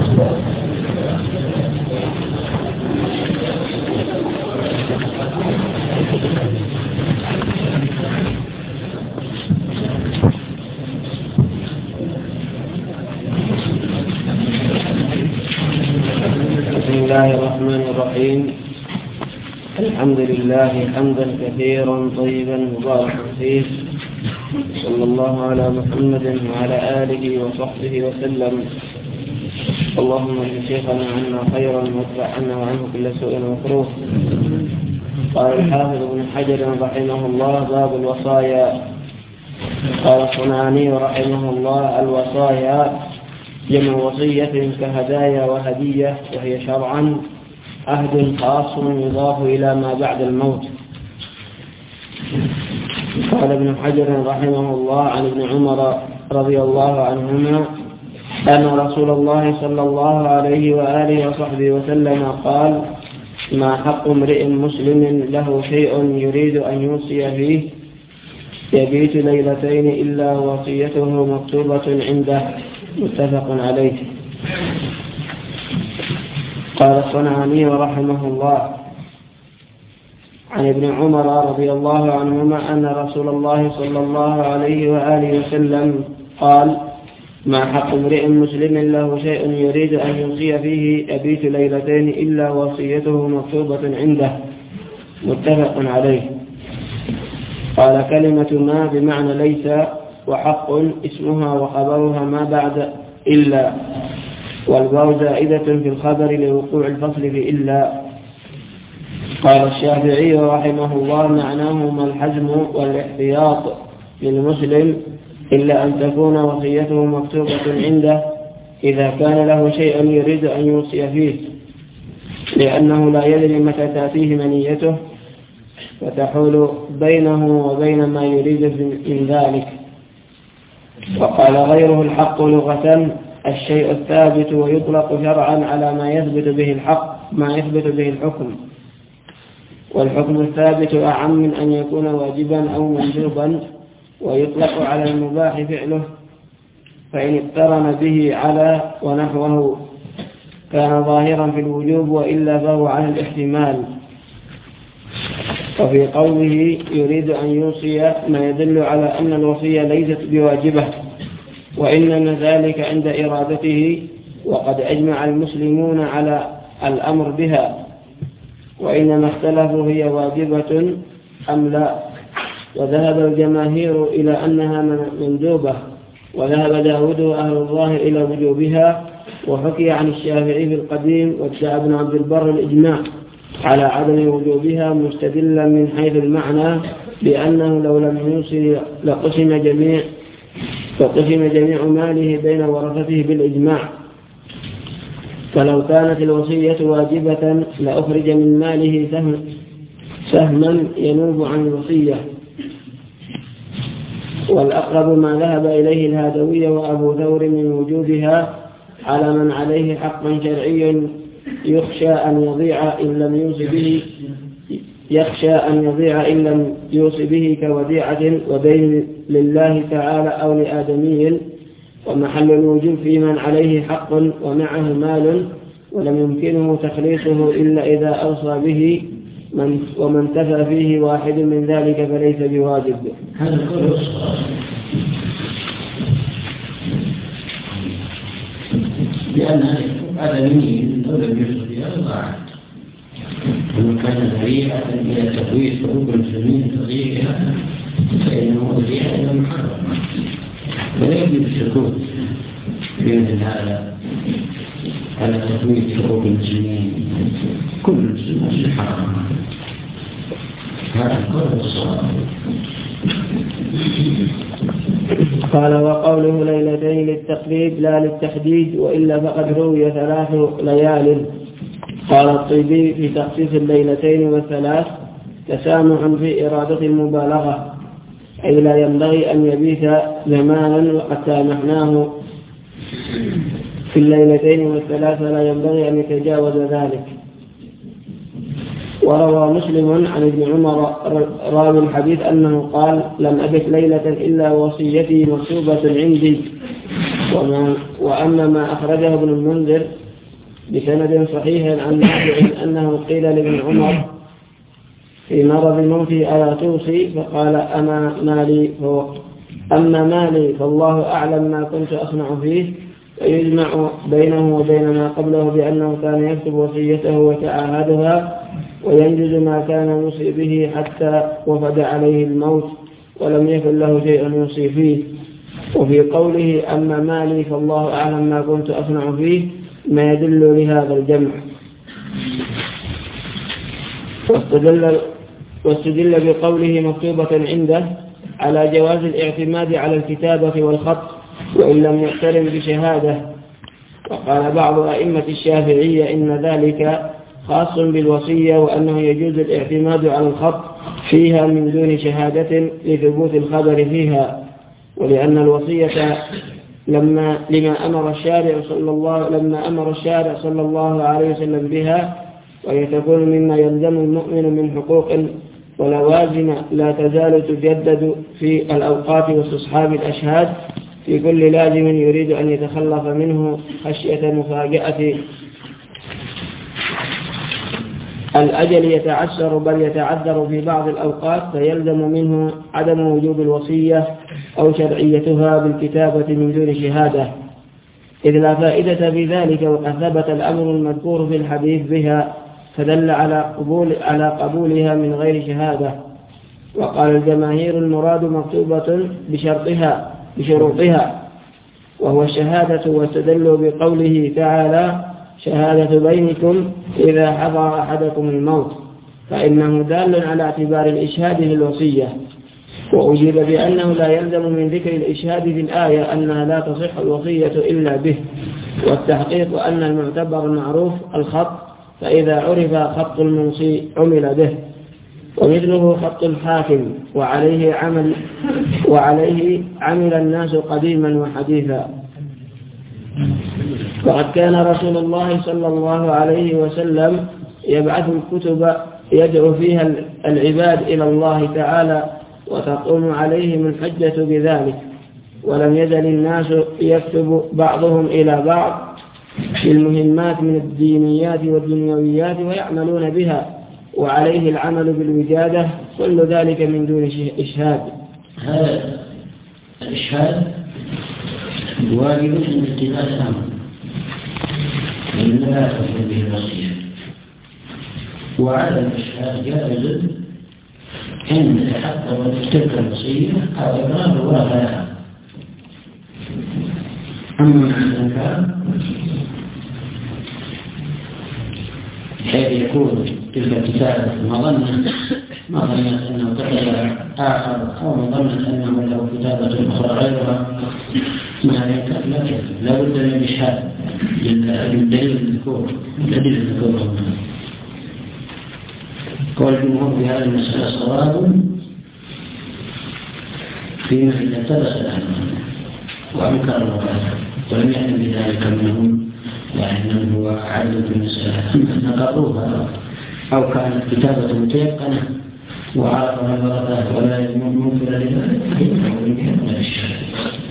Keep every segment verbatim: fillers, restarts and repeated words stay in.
بسم الله الرحمن الرحيم. الحمد لله حمدا كثيرا طيبا مباركا فيه، صلى الله على محمد وعلى آله وصحبه وسلم. اللهم اجعل شيخنا عنا خيرا وادفع عنا وعنه كل سوء مكروه. قال الحافظ ابن حجر رحمه الله: باب الوصايا. قال الصنعاني رحمه الله: الوصايا جمع وصية كهدايا وهدية، وهي شرعا عهد خاص يضاف إلى ما بعد الموت. قال ابن حجر رحمه الله عن ابن عمر رضي الله عنهما أن رسول الله صلى الله عليه وآله وصحبه وسلم قال: ما حق امرئ مسلم له شيء يريد أن يوصي فيه يبيت ليلتين إلا وصيته مكتوبة عنده، متفق عليه. قال الصنعاني رحمه الله عن ابن عمر رضي الله عنهما أن رسول الله صلى الله عليه وآله وسلم قال: ما حق امرئ مسلم له شيء يريد أن يوصي فيه يبيت ليلتين إلا وصيته مكتوبة عنده، متفق عليه. قال: كلمة ما بمعنى ليس، وحق اسمها وخبرها ما بعد إلا، والواو زائدة في الخبر لوقوع الفصل في إلا. قال الشافعي رحمه الله: معناهما الحزم والاحتياط للمسلم، إلا أن تكون وصيته مكتوبة عنده إذا كان له شيء يريد أن يوصي فيه، لأنه لا يدري متى تأتيه منيته فتحول بينه وبين ما يريد من ذلك. وقال غيره: الحق لغة الشيء الثابت، ويطلق شرعا على ما يثبت به الحق ما يثبت به الحكم، والحكم الثابت أعم من أن يكون واجبا أو مندوبا، ويطلق على المباح فعله، فإن اقترن به على ونحوه كان ظاهرا في الوجوب، وإلا فهو عن الاحتمال. وفي قوله يريد أن يوصي ما يدل على أن الوصية ليست بواجبة، وإنما ذلك عند إرادته، وقد أجمع المسلمون على الأمر بها، وإنما اختلفوا هي واجبة أم لا. وذهب الجماهير إلى أنها مندوبة، وذهب داود وأهل الله إلى وجوبها. وحكي عن الشافعي في القديم، وادعى ابن عبد البر الإجماع على عدم وجوبها، مستدلا من حيث المعنى بأنه لو لم يوصي لقسم جميع فقسم جميع ماله بين ورثته بالإجماع. فلو كانت الوصية واجبة لأخرج من ماله سهم سهما ينوب عن الوصية. والأقرب ما ذهب إليه الهادوية وأبو ثور من وجوبها على من عليه حق شرعي يخشى أن يضيع إن لم يوصي به يخشى أن يضيع إن لم يوصي به كوديعة ودين لله تعالى أو لآدمي، ومحل الوجوب في من عليه حق ومعه مال ولم يمكنه تخليصه إلا إذا أوصى به من ومن تفى فيه واحد من ذلك فليس بواجب. هذا كله لأن آدمي لو لم يوصي بها ضاعت، ومن كان ذريعة إلى تفويت حقوق المسلمين تضييعها فإنه ذريعة إلى محرم، ولا يجب السكوت بإذن هذا على تفويت حقوق المسلمين. كل المسلمين حرام. هذا القول الصواب. قال: وقوله ليلتين للتقريب لا للتحديد، وإلا فقد روي ثلاث ليال. قال الطيبي في تخصيص الليلتين والثلاث: تسامح في إرادة المبالغة، أي لا ينبغي أن يبيت زمانا، وقد سامحناه في الليلتين والثلاث لا ينبغي أن يتجاوز ذلك. وروى مسلم عن ابن عمر راوي الحديث أنه قال: لم أبت ليلة إلا وصيتي مكتوبة عندي، وأما ما أخرجه ابن المنذر بسند صحيح عن نافع أنه قيل لابن عمر في مرض موته ألا توصي؟ فقال أما مالي أما مالي فالله أعلم ما كنت أصنع فيه، ويجمع بينه وبين ما قبله بأنه كان يكتب وصيته ويتعاهدها وينجز ما كان يوصي به حتى وفد عليه الموت ولم يكن له شيء يوصي فيه. وفي قوله أما مالي فالله أعلم ما كنت أصنع فيه ما يدل لهذا الجمع. واستدل, واستدل بقوله مكتوبة عنده على جواز الاعتماد على الكتابة والخط وإن لم يقترن بشهادة. وقال بعض أئمة الشافعية إن ذلك خاص بالوصية وأنه يجوز الاعتماد على الخط فيها من دون شهادة لثبوت الخبر فيها، ولأن الوصية لما لما أمر الشارع صلى الله لما أمر الشارع صلى الله عليه وسلم بها، وهي تكون مما يلزم المؤمن من حقوق ولوازم لا تزال تجدد في الأوقات واستصحاب الأشهاد في كل لازم يريد أن يتخلص منه خشية مفاجأة الأجل يتعسر بل يتعذر في بعض الأوقات، فيلزم منه عدم وجوب الوصية أو شرعيتها بالكتابة من دون شهادة، إذ لا فائدة في ذلك وقد ثبت الأمر المذكور في الحديث بها فدل على قبول على قبولها من غير شهادة. وقال الجماهير المراد مكتوبة بشرطها بشروطها وهو الشهادة، واستدلوا بقوله تعالى شهادة بينكم إذا حضر أحدكم الموت، فإنه دال على اعتبار الإشهاد للوصية. وأجيب بأنه لا يلزم من ذكر الإشهاد في الآية أنها لا تصح الوصية إلا به، والتحقيق أن المعتبر المعروف الخط، فإذا عرف خط الموصي عمل به، ومثله خط الحاكم وعليه عمل وعليه عمل الناس قديما وحديثا. وقد كان رسول الله صلى الله عليه وسلم يبعث الكتب يدعو فيها العباد إلى الله تعالى وتقوم عليهم الحجة بذلك، ولم يزل الناس يكتب بعضهم إلى بعض في المهمات من الدينيات والدنيويات ويعملون بها، وعليه العمل بالوجادة، كل ذلك من دون إشهاد. هذا الإشهاد واجب من اتباع الأمر من لا تكون به الوصية، وعدم الإشهاد جائز إن تحقق تلك الوصية أو إقرار وغيرها. أما الإنكار حيث يكون تلك الكتابة مظنة مظنة أنه كتب آخر أو مظنة أنه له كتابة أخرى غيرها ما ينكر، لكن لا بد من إشهاد للدليل المذكور الدليل المذكور. قول الجمهور في هذه المسألة صواب فيما إذا ثبت الأمر وأنكر الوقت ولم يأتي بذلك منهم وأنه هو عدل في المسألة نقضوها أو كانت كتابة متيقنة وعرفها الورثة ولا ممكن لذلك من الشهادة.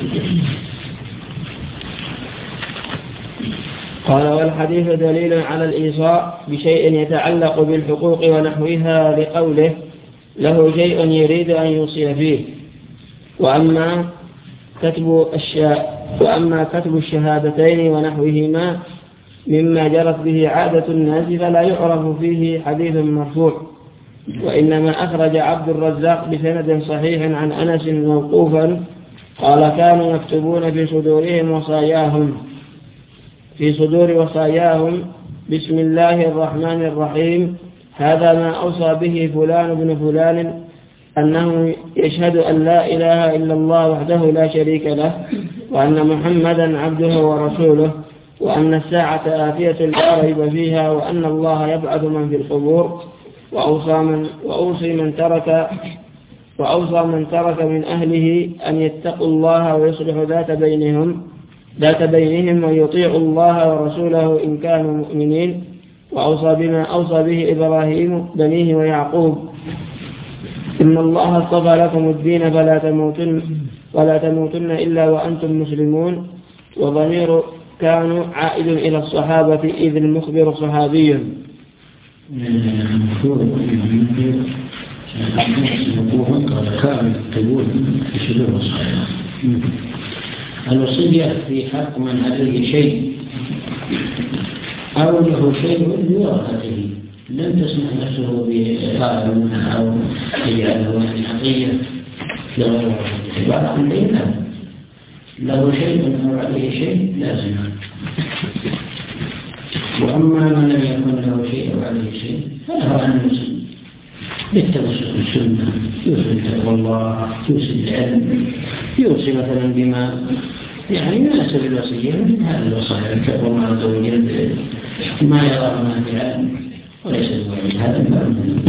قال والحديث دليل على الإيصاء بشيء يتعلق بالحقوق ونحوها لقوله له شيء يريد أن يوصي فيه. وأما كتب الشاء وأما كتب الشهادتين ونحوهما مما جرت به عادة الناس فلا يعرف فيه حديث مرفوع، وإنما أخرج عبد الرزاق بسند صحيح عن أنس موقوفا قال كانوا يكتبون في صدورهم وصاياهم في صدور وصاياهم بسم الله الرحمن الرحيم هذا ما أوصى به فلان بن فلان أنه يشهد أن لا إله إلا الله وحده لا شريك له وأن محمدا عبده ورسوله وأن الساعة آتية لا ريب فيها وأن الله يبعث من في القبور وأوصى من, وأوصي من ترك وأوصى من ترك من أهله أن يتقوا الله ويصلحوا ذات بينهم ذات بينهم ويطيعوا الله ورسوله إن كانوا مؤمنين، وأوصى بما أوصى به إبراهيم بنيه ويعقوب إن الله اصطفى لكم الدين فلا تموتن ولا تموتن إلا وأنتم مسلمون، وضمير كانوا عائد إلى الصحابة إذ المخبر صحابي. الوصية في حق من عليه شيء أو له شيء لورثته لم تسمح نفسه بإعطاء منها أو إجعاله حقية لغير ورثته بعد عن بينه له شيء أو عليه شيء لازم. وأما من لم يكن له شيء أو عليه شيء فله أن يسلم بالتوسل بالسنة، يوصي تقوى الله، يوصي العلم، يوصي مثلا بما يعني يناسب الوصية من هذا الوصايا تقوى الله عز وجل ما يرى نافعا وليس بواجب هذا المعنى.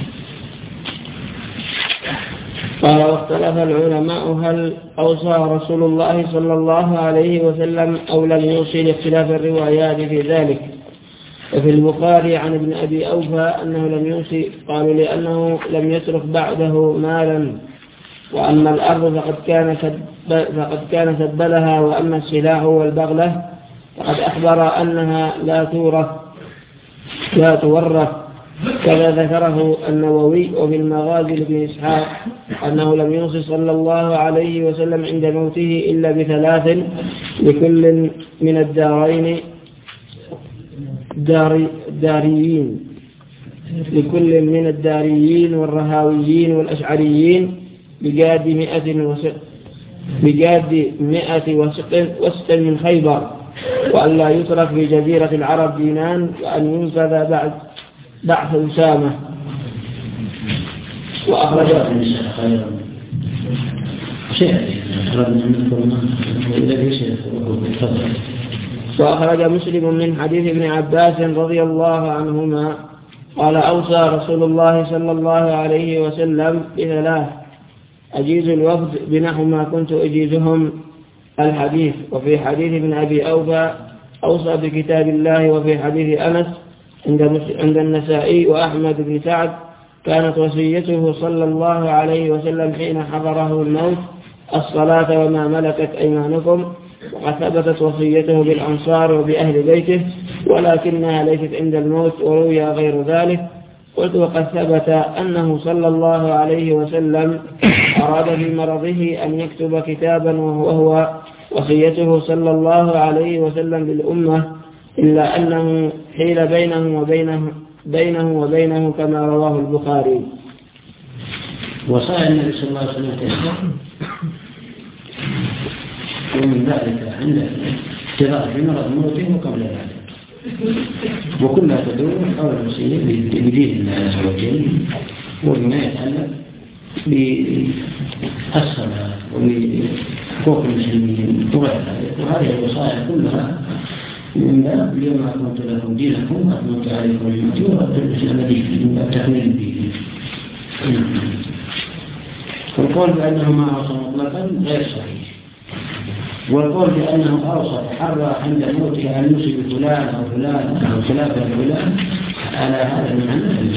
قال واختلف العلماء هل أوصى رسول الله صلى الله عليه وسلم أو لم يوصي لاختلاف الروايات في ذلك. وفي البخاري عن ابن أبي أوفى أنه لم يوصي، قالوا لأنه لم يترك بعده مالا، وأما الأرض فقد كان فقد كان سبلها، وأما السلاح والبغلة فقد أخبر أنها لا تورث لا تورث كذا ذكره النووي. وفي المغازي لابن إسحاق أنه لم يوصي صلى الله عليه وسلم عند موته إلا بثلاث لكل من الدارين داري داريين لكل من الداريين والرهاويين والأشعريين بجاد مئة وسق بجاد مئة وسق وسق من خيبر، وأن لا يترك في جزيرة العرب دينان، وأن ينفذ بعد بعث أسامة. وأخرج وأخرج مسلم من حديث ابن عباس رضي الله عنهما قال أوصى رسول الله صلى الله عليه وسلم بثلاث: أجيز الوفد بنحو ما كنت أجيزهم الحديث. وفي حديث ابن أبي أوفى أوصى بكتاب الله. وفي حديث أنس عند النسائي وأحمد بن سعد كانت وصيته صلى الله عليه وسلم حين حضره الموت الصلاة وما ملكت أيمانكم، وقد ثبتت وصيته بالأنصار وبأهل بيته ولكنها ليست عند الموت، وروي غير ذلك. قلت وقد ثبت أنه صلى الله عليه وسلم أراد في مرضه أن يكتب كتابا وهو وصيته صلى الله عليه وسلم بالأمة، إلا أنه حيل بينه وبينه بينه وبينه كما رواه البخاري. وصايا النبي صلى الله عليه وسلم ومن ذلك عند افتراء في مرض موته وقبل ذلك، وكلها تدور حول الوصية بدين الله عز وجل وبما يتعلق بالصلاة وبحقوق المسلمين وغيرها. وهذه الوصايا كلها من باب اليوم أكملت لكم دينكم وأتممت عليكم نعمتي ورضيت الإسلام دينا، من باب تكميل الدين. والقول بأنه ما أوصى مطلقا غير صحيح، والقول بأنه أوصى حرى عند موته أن يوصي بفلان أو فلان أو خلافة فلان على هذا المعنى.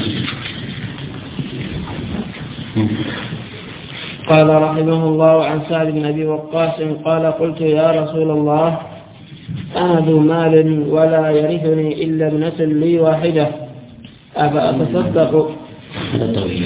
قال رحمه الله عن سعد بن أبي وقاص قال قلت يا رسول الله أنا ذو مال ولا يرثني إلا ابنة لي واحدة أفأتصدق؟ هذا طويل.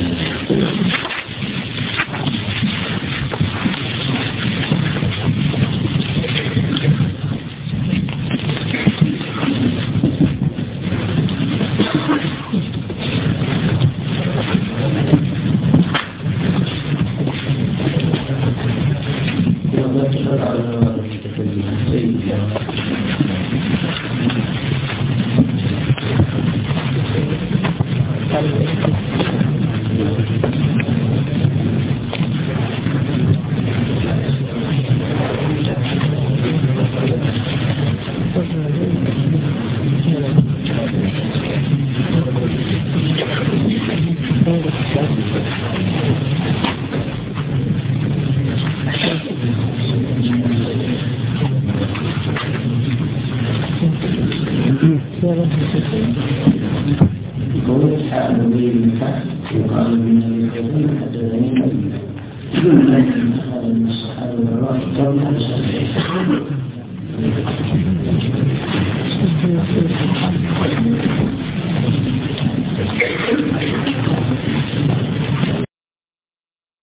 Thank you.